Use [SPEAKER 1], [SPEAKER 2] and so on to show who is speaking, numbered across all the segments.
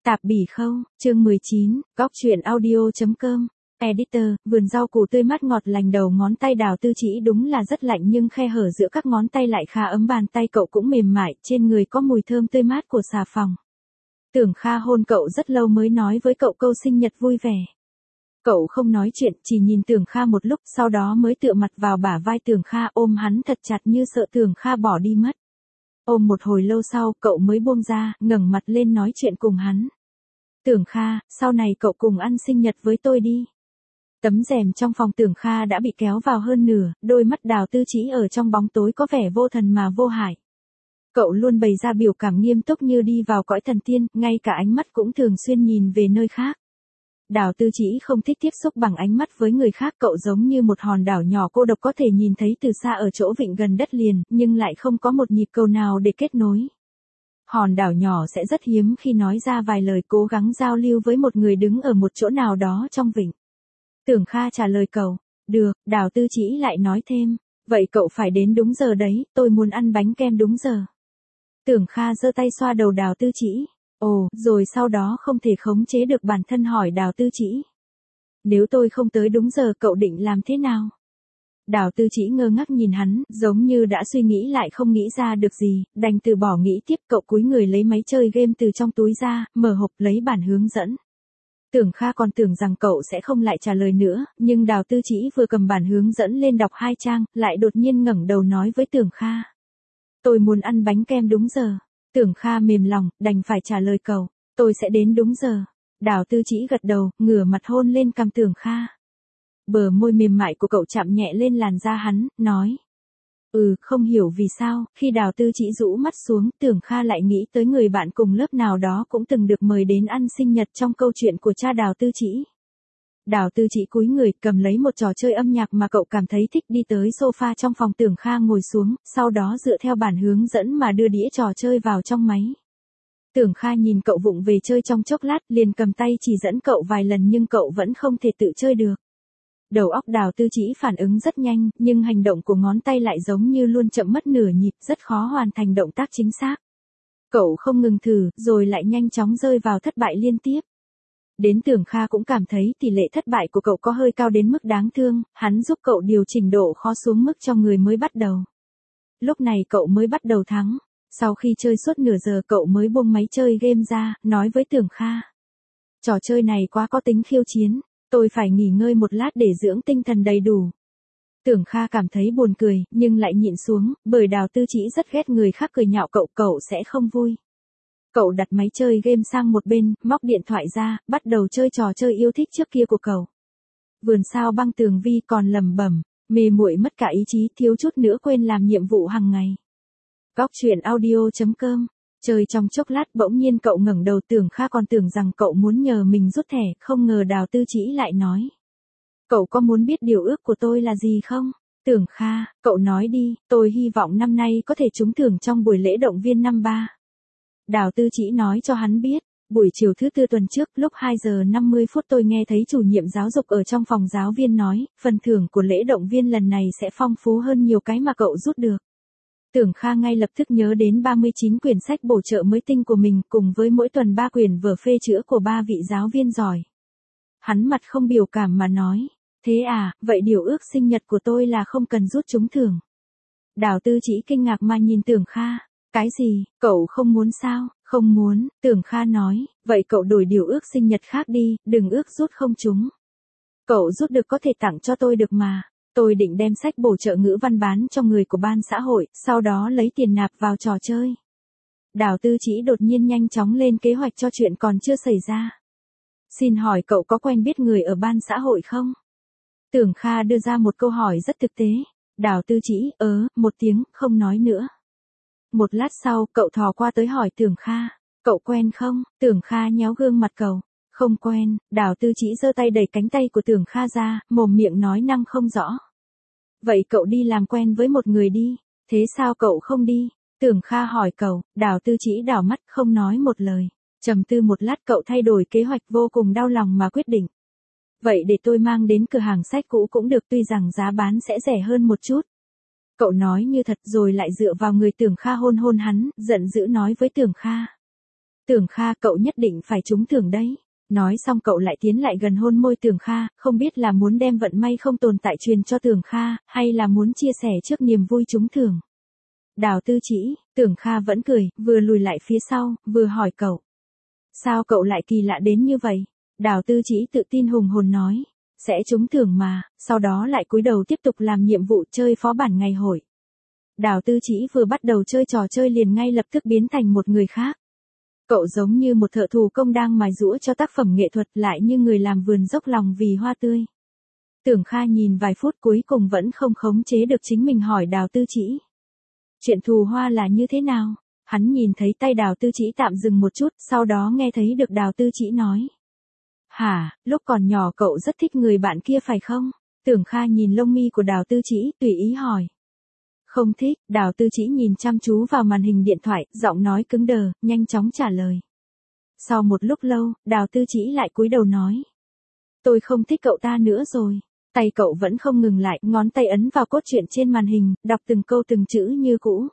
[SPEAKER 1] Tạp bỉ khâu, chương 19, góc truyện audio.com. Editor, vườn rau củ tươi mát ngọt lành đầu ngón tay Đào Tư Chỉ đúng là rất lạnh nhưng khe hở giữa các ngón tay lại khá ấm, bàn tay cậu cũng mềm mại, trên người có mùi thơm tươi mát của xà phòng. Tưởng Kha hôn cậu rất lâu mới nói với cậu câu sinh nhật vui vẻ. Cậu không nói chuyện, chỉ nhìn Tưởng Kha một lúc, sau đó mới tựa mặt vào bả vai Tưởng Kha, ôm hắn thật chặt như sợ Tưởng Kha bỏ đi mất. Ôm một hồi lâu sau, cậu mới buông ra, ngẩng mặt lên nói chuyện cùng hắn. Tưởng Kha, sau này cậu cùng ăn sinh nhật với tôi đi. Tấm rèm trong phòng Tưởng Kha đã bị kéo vào hơn nửa, đôi mắt Đào Tư Chỉ ở trong bóng tối có vẻ vô thần mà vô hại. Cậu luôn bày ra biểu cảm nghiêm túc như đi vào cõi thần tiên, ngay cả ánh mắt cũng thường xuyên nhìn về nơi khác. Đào Tư Chỉ không thích tiếp xúc bằng ánh mắt với người khác, cậu giống như một hòn đảo nhỏ cô độc có thể nhìn thấy từ xa ở chỗ vịnh gần đất liền, nhưng lại không có một nhịp cầu nào để kết nối. Hòn đảo nhỏ sẽ rất hiếm khi nói ra vài lời cố gắng giao lưu với một người đứng ở một chỗ nào đó trong vịnh. Tưởng Kha trả lời cậu, được, Đào Tư Chỉ lại nói thêm, vậy cậu phải đến đúng giờ đấy, tôi muốn ăn bánh kem đúng giờ. Tưởng Kha giơ tay xoa đầu Đào Tư Chỉ. Ồ, rồi sau đó không thể khống chế được bản thân hỏi Đào Tư Chỉ. Nếu tôi không tới đúng giờ cậu định làm thế nào? Đào Tư Chỉ ngơ ngác nhìn hắn, giống như đã suy nghĩ lại không nghĩ ra được gì, đành từ bỏ nghĩ tiếp. Cậu cúi người lấy máy chơi game từ trong túi ra, mở hộp lấy bản hướng dẫn. Tưởng Kha còn tưởng rằng cậu sẽ không lại trả lời nữa, nhưng Đào Tư Chỉ vừa cầm bản hướng dẫn lên đọc 2 trang, lại đột nhiên ngẩng đầu nói với Tưởng Kha. Tôi muốn ăn bánh kem đúng giờ. Tưởng Kha mềm lòng, đành phải trả lời cậu, tôi sẽ đến đúng giờ. Đào Tư Chỉ gật đầu, ngửa mặt hôn lên cằm Tưởng Kha. Bờ môi mềm mại của cậu chạm nhẹ lên làn da hắn, nói. Không hiểu vì sao, khi Đào Tư Chỉ rũ mắt xuống, Tưởng Kha lại nghĩ tới người bạn cùng lớp nào đó cũng từng được mời đến ăn sinh nhật trong câu chuyện của cha Đào Tư Chỉ. Đào Tư Chỉ cúi người, cầm lấy một trò chơi âm nhạc mà cậu cảm thấy thích, đi tới sofa trong phòng Tưởng Kha ngồi xuống, sau đó dựa theo bản hướng dẫn mà đưa đĩa trò chơi vào trong máy. Tưởng Kha nhìn cậu vụng về chơi trong chốc lát, liền cầm tay chỉ dẫn cậu vài lần nhưng cậu vẫn không thể tự chơi được. Đầu óc Đào Tư Chỉ phản ứng rất nhanh, nhưng hành động của ngón tay lại giống như luôn chậm mất nửa nhịp, rất khó hoàn thành động tác chính xác. Cậu không ngừng thử, rồi lại nhanh chóng rơi vào thất bại liên tiếp. Đến Tưởng Kha cũng cảm thấy tỷ lệ thất bại của cậu có hơi cao đến mức đáng thương, hắn giúp cậu điều chỉnh độ khó xuống mức cho người mới bắt đầu. Lúc này cậu mới bắt đầu thắng. Sau khi chơi suốt nửa giờ cậu mới buông máy chơi game ra, nói với Tưởng Kha. Trò chơi này quá có tính khiêu chiến, tôi phải nghỉ ngơi một lát để dưỡng tinh thần đầy đủ. Tưởng Kha cảm thấy buồn cười, nhưng lại nhịn xuống, bởi Đào Tư Chỉ rất ghét người khác cười nhạo cậu, cậu sẽ không vui. Cậu đặt máy chơi game sang một bên, móc điện thoại ra, bắt đầu chơi trò chơi yêu thích trước kia của cậu. Vườn sao băng tường vi còn lẩm bẩm, mê muội mất cả ý chí, thiếu chút nữa quên làm nhiệm vụ hàng ngày. Góc truyện audio.com. Chơi trong chốc lát bỗng nhiên cậu ngẩng đầu, Tưởng Kha còn tưởng rằng cậu muốn nhờ mình rút thẻ, không ngờ Đào Tư Chỉ lại nói. Cậu có muốn biết điều ước của tôi là gì không? Tưởng Kha, cậu nói đi, tôi hy vọng năm nay có thể trúng thưởng trong buổi lễ động viên năm 3. Đào Tư Chỉ nói cho hắn biết, buổi chiều thứ Tư tuần trước, lúc 2 giờ 50 phút tôi nghe thấy chủ nhiệm giáo dục ở trong phòng giáo viên nói, phần thưởng của lễ động viên lần này sẽ phong phú hơn nhiều cái mà cậu rút được. Tưởng Kha ngay lập tức nhớ đến 39 quyển sách bổ trợ mới tinh của mình, cùng với mỗi tuần 3 quyển vở phê chữa của 3 vị giáo viên giỏi. Hắn mặt không biểu cảm mà nói, thế à, vậy điều ước sinh nhật của tôi là không cần rút trúng thưởng. Đào Tư Chỉ kinh ngạc mà nhìn Tưởng Kha, cái gì, cậu không muốn sao? Không muốn, Tưởng Kha nói, vậy cậu đổi điều ước sinh nhật khác đi, đừng ước rút không trúng. Cậu rút được có thể tặng cho tôi được mà. Tôi định đem sách bổ trợ ngữ văn bán cho người của ban xã hội, sau đó lấy tiền nạp vào trò chơi. Đào Tư Chỉ đột nhiên nhanh chóng lên kế hoạch cho chuyện còn chưa xảy ra. Xin hỏi cậu có quen biết người ở ban xã hội không? Tưởng Kha đưa ra một câu hỏi rất thực tế. Đào Tư Chỉ, một tiếng, không nói nữa. Một lát sau, cậu thò qua tới hỏi Tưởng Kha, cậu quen không? Tưởng Kha nhéo gương mặt cậu. Không quen. Đào Tư Chỉ giơ tay đẩy cánh tay của Tưởng Kha ra, mồm miệng nói năng không rõ. Vậy cậu đi làm quen với một người đi, thế sao cậu không đi? Tưởng Kha hỏi cậu. Đào Tư Chỉ đảo mắt không nói một lời. Trầm tư một lát cậu thay đổi kế hoạch vô cùng đau lòng mà quyết định. Vậy để tôi mang đến cửa hàng sách cũ cũng được, tuy rằng giá bán sẽ rẻ hơn một chút. Cậu nói như thật rồi lại dựa vào người Tưởng Kha hôn hôn hắn, giận dữ nói với Tưởng Kha. Tưởng Kha, cậu nhất định phải trúng thưởng đấy. Nói xong cậu lại tiến lại gần hôn môi Tưởng Kha, không biết là muốn đem vận may không tồn tại truyền cho Tưởng Kha, hay là muốn chia sẻ trước niềm vui trúng thưởng. Đào Tư Chỉ, Tưởng Kha vẫn cười, vừa lùi lại phía sau, vừa hỏi cậu. Sao cậu lại kỳ lạ đến như vậy? Đào Tư Chỉ tự tin hùng hồn nói. Sẽ trúng thưởng mà, sau đó lại cúi đầu tiếp tục làm nhiệm vụ chơi phó bản ngày hội. Đào Tư Chỉ vừa bắt đầu chơi trò chơi liền ngay lập tức biến thành một người khác. Cậu giống như một thợ thủ công đang mài giũa cho tác phẩm nghệ thuật, lại như người làm vườn dốc lòng vì hoa tươi. Tưởng Kha nhìn vài phút cuối cùng vẫn không khống chế được chính mình hỏi Đào Tư Chỉ. Chuyện thù hoa là như thế nào? Hắn nhìn thấy tay Đào Tư Chỉ tạm dừng một chút, sau đó nghe thấy được Đào Tư Chỉ nói. Hả, lúc còn nhỏ cậu rất thích người bạn kia phải không? Tưởng Kha nhìn lông mi của Đào Tư Chỉ, tùy ý hỏi. Không thích, Đào Tư Chỉ nhìn chăm chú vào màn hình điện thoại, giọng nói cứng đờ, nhanh chóng trả lời. Sau một lúc lâu, Đào Tư Chỉ lại cúi đầu nói. Tôi không thích cậu ta nữa rồi. Tay cậu vẫn không ngừng lại, ngón tay ấn vào cốt truyện trên màn hình, đọc từng câu từng chữ như cũ.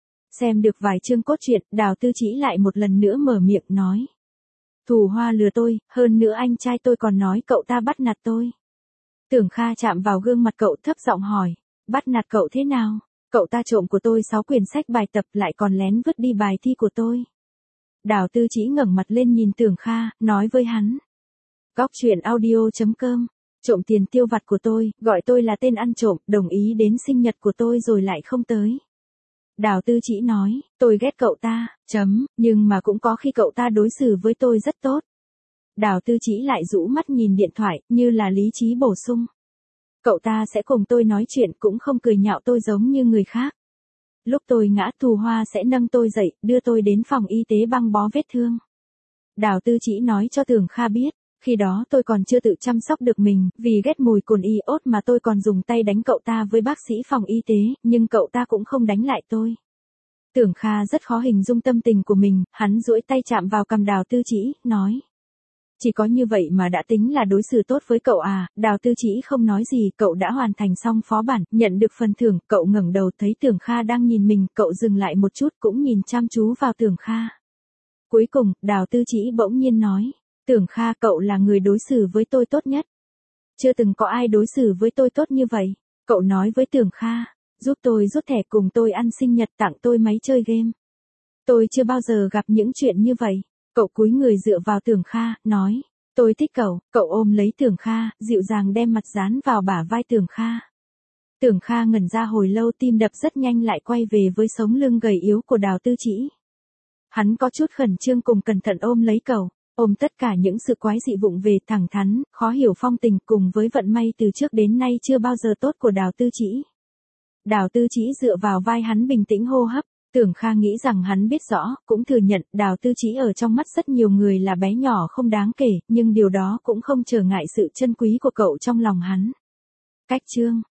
[SPEAKER 1] Xem được vài chương cốt truyện, Đào Tư Chỉ lại một lần nữa mở miệng nói. Thù hoa lừa tôi, hơn nữa anh trai tôi còn nói cậu ta bắt nạt tôi. Tưởng Kha chạm vào gương mặt cậu thấp giọng hỏi. Bắt nạt cậu thế nào? Cậu ta trộm của tôi 6 quyển sách bài tập lại còn lén vứt đi bài thi của tôi. Đào Tư Chỉ ngẩng mặt lên nhìn Tưởng Kha, nói với hắn. Góc truyện audio.com. Trộm tiền tiêu vặt của tôi, gọi tôi là tên ăn trộm, đồng ý đến sinh nhật của tôi rồi lại không tới. Đào Tư Chỉ nói, tôi ghét cậu ta, nhưng mà cũng có khi cậu ta đối xử với tôi rất tốt. Đào Tư Chỉ lại rũ mắt nhìn điện thoại, như là lý trí bổ sung. Cậu ta sẽ cùng tôi nói chuyện cũng không cười nhạo tôi giống như người khác. Lúc tôi ngã thù hoa sẽ nâng tôi dậy, đưa tôi đến phòng y tế băng bó vết thương. Đào Tư Chỉ nói cho Tưởng Kha biết, khi đó tôi còn chưa tự chăm sóc được mình, vì ghét mùi cồn iốt mà tôi còn dùng tay đánh cậu ta với bác sĩ phòng y tế, nhưng cậu ta cũng không đánh lại tôi. Tưởng Kha rất khó hình dung tâm tình của mình, hắn duỗi tay chạm vào cằm Đào Tư Chỉ, nói. Chỉ có như vậy mà đã tính là đối xử tốt với cậu à? Đào Tư Chỉ không nói gì, cậu đã hoàn thành xong phó bản, nhận được phần thưởng, cậu ngẩng đầu thấy Tưởng Kha đang nhìn mình, cậu dừng lại một chút cũng nhìn chăm chú vào Tưởng Kha. Cuối cùng, Đào Tư Chỉ bỗng nhiên nói, Tưởng Kha, cậu là người đối xử với tôi tốt nhất. Chưa từng có ai đối xử với tôi tốt như vậy. Cậu nói với Tưởng Kha, giúp tôi rút thẻ cùng tôi ăn sinh nhật, tặng tôi máy chơi game. Tôi chưa bao giờ gặp những chuyện như vậy. Cậu cúi người dựa vào Tưởng Kha, nói, tôi thích cậu. Cậu ôm lấy Tưởng Kha, dịu dàng đem mặt dán vào bả vai Tưởng Kha. Tưởng Kha ngẩn ra hồi lâu, tim đập rất nhanh lại quay về với sống lưng gầy yếu của Đào Tư Chỉ. Hắn có chút khẩn trương cùng cẩn thận ôm lấy cậu, ôm tất cả những sự quái dị vụng về, thẳng thắn, khó hiểu phong tình cùng với vận may từ trước đến nay chưa bao giờ tốt của Đào Tư Chỉ. Đào Tư Chỉ dựa vào vai hắn bình tĩnh hô hấp. Tưởng Kha nghĩ rằng hắn biết rõ, cũng thừa nhận Đào Tư Chỉ ở trong mắt rất nhiều người là bé nhỏ không đáng kể, nhưng điều đó cũng không trở ngại sự chân quý của cậu trong lòng hắn. Cách chương